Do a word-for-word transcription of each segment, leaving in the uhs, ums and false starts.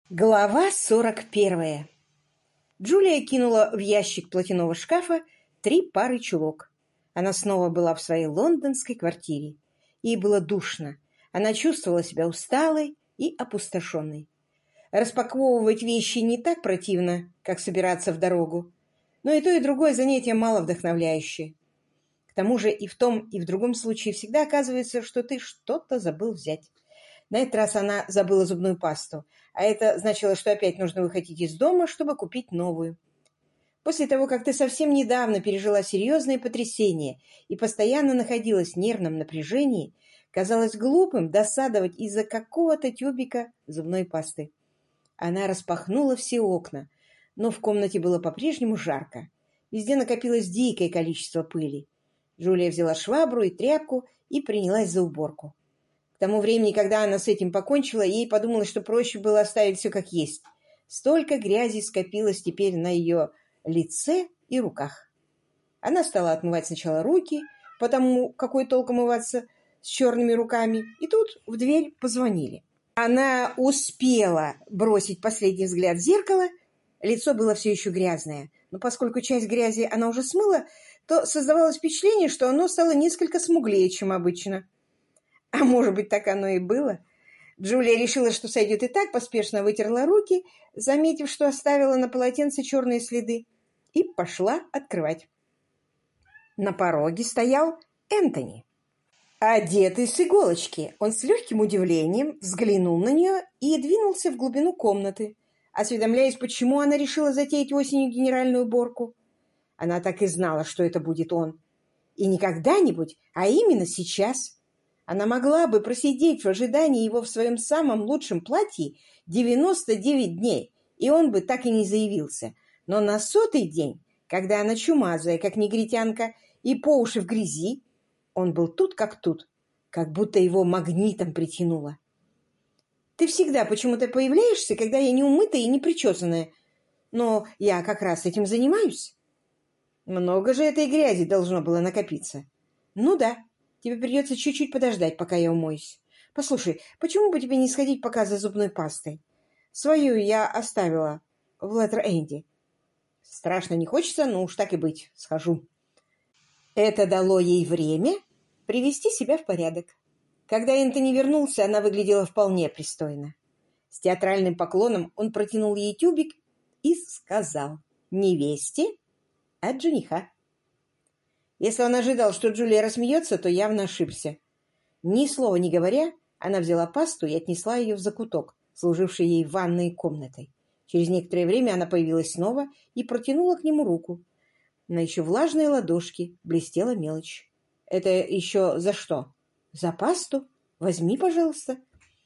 Глава сорок первая. Джулия кинула в ящик платяного шкафа три пары чулок. Она снова была в своей лондонской квартире. Ей было душно. Она чувствовала себя усталой и опустошенной. Распаковывать вещи не так противно, как собираться в дорогу, но и то, и другое занятие мало вдохновляющее. К тому же и в том, и в другом случае всегда оказывается, что ты что-то забыл взять. На этот раз она забыла зубную пасту, а это значило, что опять нужно выходить из дома, чтобы купить новую. После того, как ты совсем недавно пережила серьезные потрясения и постоянно находилась в нервном напряжении, казалось глупым досадовать из-за какого-то тюбика зубной пасты. Она распахнула все окна, но в комнате было по-прежнему жарко. Везде накопилось дикое количество пыли. Джулия взяла швабру и тряпку и принялась за уборку. К тому времени, когда она с этим покончила, ей подумалось, что проще было оставить все как есть. Столько грязи скопилось теперь на ее лице и руках. Она стала отмывать сначала руки, потому какой толк умываться с черными руками, и тут в дверь позвонили. Она успела бросить последний взгляд в зеркало, лицо было все еще грязное, но поскольку часть грязи она уже смыла, то создавалось впечатление, что оно стало несколько смуглее, чем обычно. А может быть, так оно и было. Джулия решила, что сойдет и так, поспешно вытерла руки, заметив, что оставила на полотенце черные следы, и пошла открывать. На пороге стоял Энтони, одетый с иголочки. Он с легким удивлением взглянул на нее и двинулся в глубину комнаты, осведомляясь, почему она решила затеять осенью генеральную уборку. Она так и знала, что это будет он. И не когда-нибудь, а именно сейчас. Она могла бы просидеть в ожидании его в своем самом лучшем платье девяносто девять дней, и он бы так и не заявился. Но на сотый день, когда она чумазая, как негритянка, и по уши в грязи, он был тут как тут, как будто его магнитом притянуло. «Ты всегда почему-то появляешься, когда я не умытая и не причесанная, но я как раз этим занимаюсь». «Много же этой грязи должно было накопиться». «Ну да. Тебе придется чуть-чуть подождать, пока я умоюсь. Послушай, почему бы тебе не сходить пока за зубной пастой? Свою я оставила в Леттер-Энди». Страшно не хочется, но уж так и быть, схожу. Это дало ей время привести себя в порядок. Когда Энтони вернулся, она выглядела вполне пристойно. С театральным поклоном он протянул ей тюбик и сказал: «Невесте от жениха». Если он ожидал, что Джулия рассмеется, то явно ошибся. Ни слова не говоря, она взяла пасту и отнесла ее в закуток, служивший ей ванной комнатой. Через некоторое время она появилась снова и протянула к нему руку. На еще влажной ладошке блестела мелочь. «Это еще за что?» «За пасту. Возьми, пожалуйста».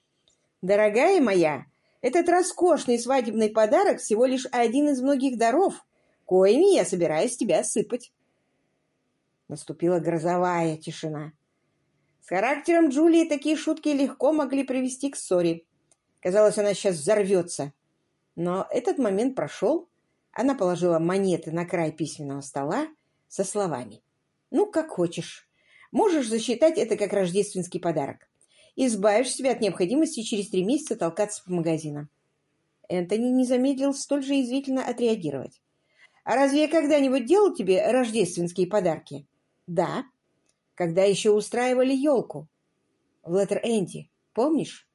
«Дорогая моя, этот роскошный свадебный подарок всего лишь один из многих даров, коими я собираюсь тебя осыпать». Наступила грозовая тишина. С характером Джулии такие шутки легко могли привести к ссоре. Казалось, она сейчас взорвется. Но этот момент прошел. Она положила монеты на край письменного стола со словами: «Ну, как хочешь. Можешь засчитать это как рождественский подарок. Избавишь себя от необходимости через три месяца толкаться по магазинам». Энтони не замедлил столь же язвительно отреагировать. «А разве я когда-нибудь делал тебе рождественские подарки?» «Да, когда еще устраивали елку в Леттер-Энди, помнишь?»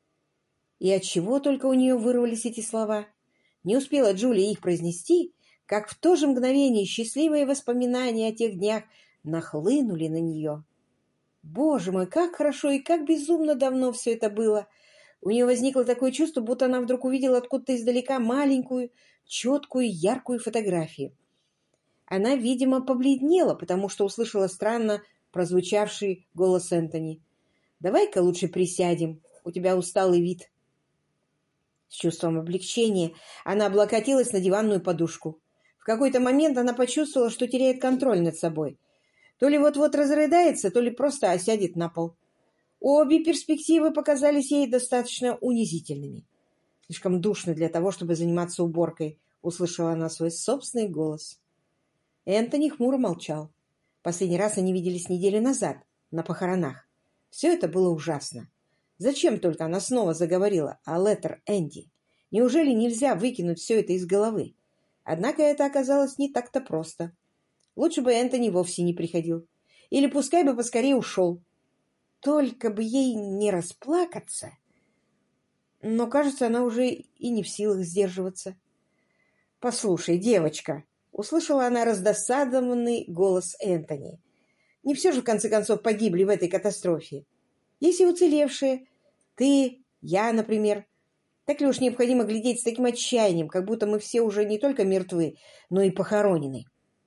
И отчего только у нее вырвались эти слова? Не успела Джулия их произнести, как в то же мгновение счастливые воспоминания о тех днях нахлынули на нее. Боже мой, как хорошо и как безумно давно все это было! У нее возникло такое чувство, будто она вдруг увидела откуда-то издалека маленькую, четкую, яркую фотографию. Она, видимо, побледнела, потому что услышала странно прозвучавший голос Энтони. «Давай-ка лучше присядем, у тебя усталый вид». С чувством облегчения она облокотилась на диванную подушку. В какой-то момент она почувствовала, что теряет контроль над собой. То ли вот-вот разрыдается, то ли просто осядет на пол. Обе перспективы показались ей достаточно унизительными. «Слишком душно для того, чтобы заниматься уборкой», — услышала она свой собственный голос. Энтони хмуро молчал. Последний раз они виделись неделю назад, на похоронах. Все это было ужасно. Зачем только она снова заговорила о Леттер-Энди? Неужели нельзя выкинуть все это из головы? Однако это оказалось не так-то просто. Лучше бы Энтони вовсе не приходил. Или пускай бы поскорее ушел. Только бы ей не расплакаться. Но, кажется, она уже и не в силах сдерживаться. «Послушай, девочка», — услышала она раздосадованный голос Энтони. «Не все же, в конце концов, погибли в этой катастрофе. Есть и уцелевшие. Ты, я, например. Так ли уж необходимо глядеть с таким отчаянием, как будто мы все уже не только мертвы, но и похоронены?»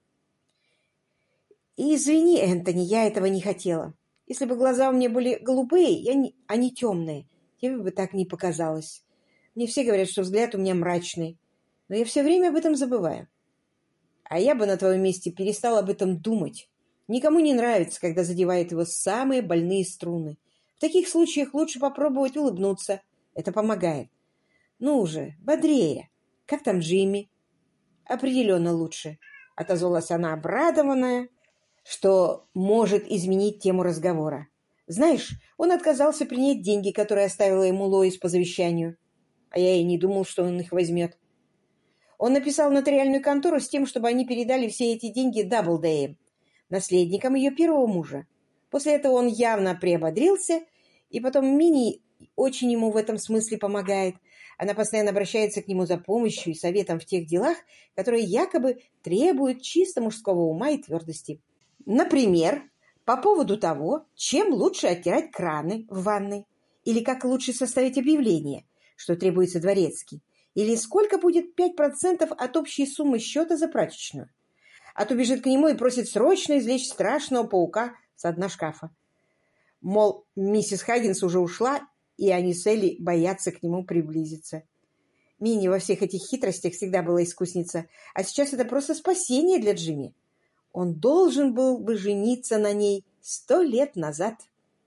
«И извини, Энтони, я этого не хотела. Если бы глаза у меня были голубые, я не... а не темные, тебе бы так не показалось. Мне все говорят, что взгляд у меня мрачный, но я все время об этом забываю. А я бы на твоем месте перестал об этом думать. Никому не нравится, когда задевают его самые больные струны. В таких случаях лучше попробовать улыбнуться. Это помогает. Ну уже, бодрее. Как там Джимми?» «Определенно лучше», — отозвалась она, обрадованная, что может изменить тему разговора. «Знаешь, он отказался принять деньги, которые оставила ему Лоис по завещанию. А я и не думал, что он их возьмет. Он написал в нотариальную контору с тем, чтобы они передали все эти деньги Даблдеям, наследникам ее первого мужа. После этого он явно приободрился, и потом Мини очень ему в этом смысле помогает. Она постоянно обращается к нему за помощью и советом в тех делах, которые якобы требуют чисто мужского ума и твердости. Например, по поводу того, чем лучше оттирать краны в ванной, или как лучше составить объявление, что требуется дворецкий, или сколько будет пять процентов от общей суммы счета за прачечную. А то бежит к нему и просит срочно извлечь страшного паука с дна шкафа. Мол, миссис Хаггинс уже ушла, и они с Элли боятся к нему приблизиться. Мини во всех этих хитростях всегда была искусница, а сейчас это просто спасение для Джимми. Он должен был бы жениться на ней сто лет назад.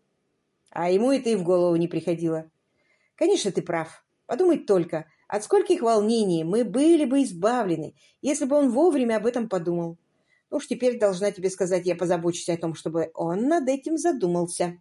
А ему это и в голову не приходило. Конечно, ты прав. Подумай только, от скольких волнений мы были бы избавлены, если бы он вовремя об этом подумал. Ну уж теперь должна тебе сказать, я позабочусь о том, чтобы он над этим задумался.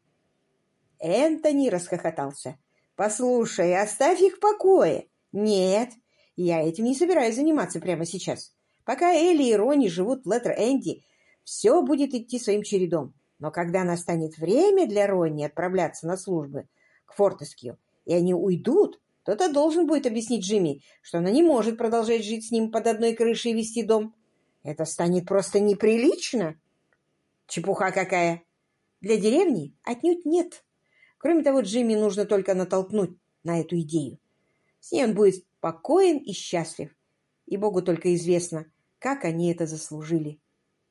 Энтони расхохотался. «Послушай, оставь их в покое». «Нет, я этим не собираюсь заниматься прямо сейчас. Пока Элли и Ронни живут в Леттер-Энди, все будет идти своим чередом. Но когда настанет время для Ронни отправляться на службы к Фортескью, и они уйдут, кто-то должен будет объяснить Джимми, что она не может продолжать жить с ним под одной крышей и вести дом. Это станет просто неприлично». «Чепуха какая!» «Для деревни отнюдь нет. Кроме того, Джимми нужно только натолкнуть на эту идею. С ней он будет спокоен и счастлив, и Богу только известно, как они это заслужили».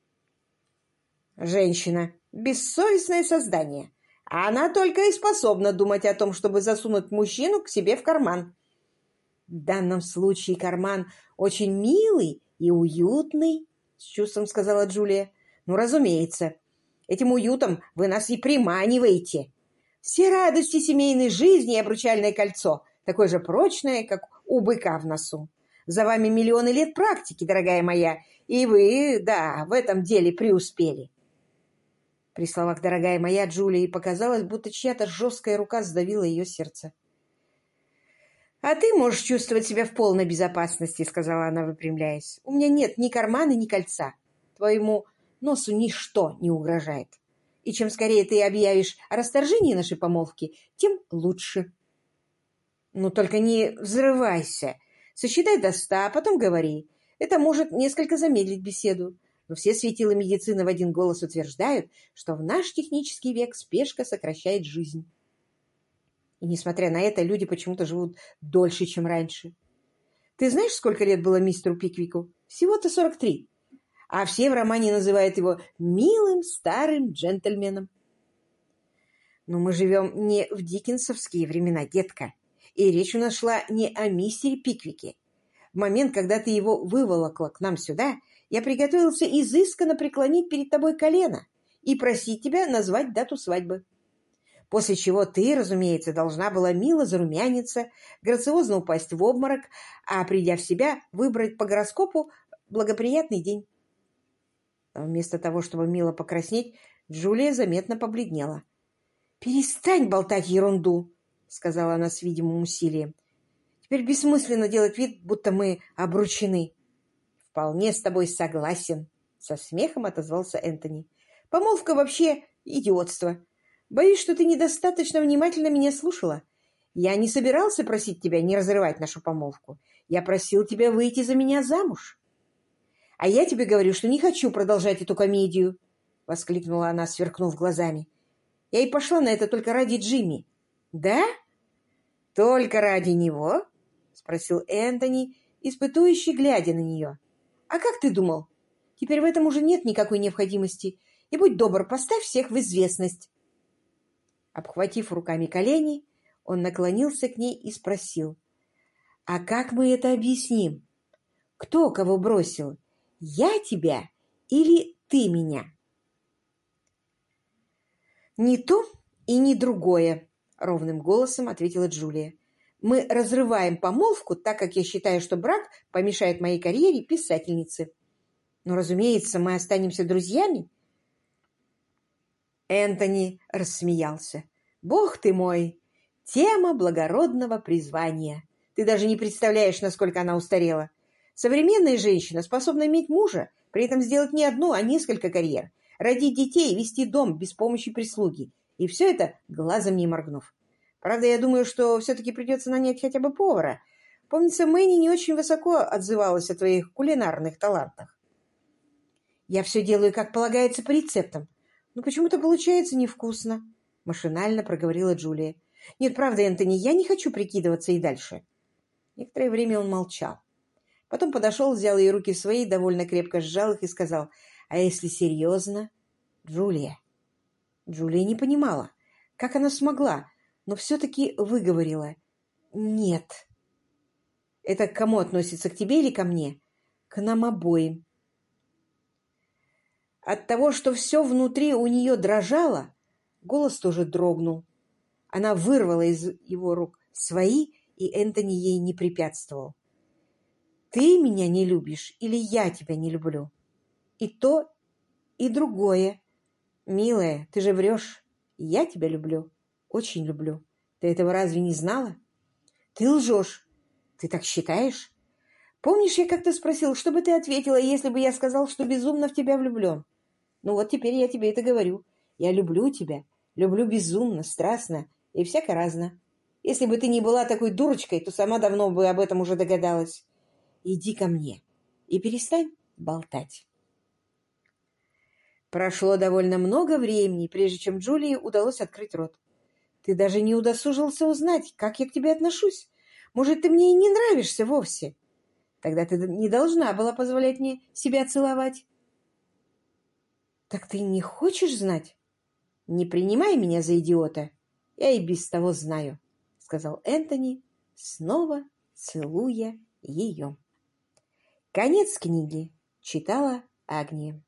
Женщина — бессовестное создание, а она только и способна думать о том, чтобы засунуть мужчину к себе в карман. В данном случае карман очень милый и уютный, — с чувством сказала Джулия. «Ну, разумеется, этим уютом вы нас и приманиваете. Все радости семейной жизни и обручальное кольцо такое же прочное, как у быка в носу. За вами миллионы лет практики, дорогая моя, и вы, да, в этом деле преуспели». При словах «дорогая моя» Джулии показалось, будто чья-то жесткая рука сдавила ее сердце. «А ты можешь чувствовать себя в полной безопасности», — сказала она, выпрямляясь. «У меня нет ни кармана, ни кольца. Твоему носу ничто не угрожает. И чем скорее ты объявишь о расторжении нашей помолвки, тем лучше». «Ну, только не взрывайся. Сосчитай до ста, а потом говори. Это может несколько замедлить беседу. Но все светила медицины в один голос утверждают, что в наш технический век спешка сокращает жизнь. И, несмотря на это, люди почему-то живут дольше, чем раньше. Ты знаешь, сколько лет было мистеру Пиквику? Всего-то сорок три. А все в романе называют его милым старым джентльменом. Но мы живем не в диккенсовские времена, детка. И речь у нас шла не о мистере Пиквике. В момент, когда ты его выволокла к нам сюда, я приготовился изысканно преклонить перед тобой колено и просить тебя назвать дату свадьбы. После чего ты, разумеется, должна была мило зарумяниться, грациозно упасть в обморок, а, придя в себя, выбрать по гороскопу благоприятный день. Но вместо того, чтобы мило покраснеть, Джулия заметно побледнела. «Перестань болтать ерунду», — сказала она с видимым усилием. Теперь бессмысленно делать вид, будто мы обручены. Вполне с тобой согласен, со смехом отозвался Энтони. Помолвка вообще идиотство. Боюсь, что ты недостаточно внимательно меня слушала. Я не собирался просить тебя не разрывать нашу помолвку. Я просил тебя выйти за меня замуж. А я тебе говорю, что не хочу продолжать эту комедию, — воскликнула она, сверкнув глазами. Я и пошла на это только ради Джимми. Да? Только ради него? — спросил Энтони, испытующий, глядя на нее. А как ты думал? Теперь в этом уже нет никакой необходимости. И будь добр, поставь всех в известность. Обхватив руками колени, он наклонился к ней и спросил. А как мы это объясним? Кто кого бросил? Я тебя или ты меня? «Ни то и ни другое», — ровным голосом ответила Джулия. «Мы разрываем помолвку, так как я считаю, что брак помешает моей карьере писательницы. Но, разумеется, мы останемся друзьями». Энтони рассмеялся. «Бог ты мой! Тема благородного призвания. Ты даже не представляешь, насколько она устарела. Современная женщина способна иметь мужа, при этом сделать не одну, а несколько карьер, родить детей и вести дом без помощи прислуги. И все это глазом не моргнув. Правда, я думаю, что все-таки придется нанять хотя бы повара. Помнится, Мэнни не очень высоко отзывалась о твоих кулинарных талантах. Я все делаю, как полагается, по рецептам. Но почему-то получается невкусно, — машинально проговорила Джулия. Нет, правда, Энтони, я не хочу прикидываться и дальше. Некоторое время он молчал. Потом подошел, взял ее руки в свои, довольно крепко сжал их и сказал, «А если серьезно?» «Джулия». Джулия не понимала, как она смогла, но все-таки выговорила. «Нет». «Это к кому относится, к тебе или ко мне?» «К нам обоим». От того, что все внутри у нее дрожало, голос тоже дрогнул. Она вырвала из его рук свои, и Энтони ей не препятствовал. «Ты меня не любишь или я тебя не люблю?» «И то, и другое. Милая, ты же врешь. Я тебя люблю, очень люблю. Ты этого разве не знала?» «Ты лжешь. Ты так считаешь? Помнишь, я как-то спросил, что бы ты ответила, если бы я сказал, что безумно в тебя влюблен? Ну вот теперь я тебе это говорю. Я люблю тебя, люблю безумно, страстно и всяко-разно. Если бы ты не была такой дурочкой, то сама давно бы об этом уже догадалась. Иди ко мне и перестань болтать». Прошло довольно много времени, прежде чем Джулии удалось открыть рот. «Ты даже не удосужился узнать, как я к тебе отношусь. Может, ты мне и не нравишься вовсе? Тогда ты не должна была позволять мне себя целовать». «Так ты не хочешь знать?» «Не принимай меня за идиота. Я и без того знаю», — сказал Энтони, снова целуя ее. Конец книги. Читала Агния.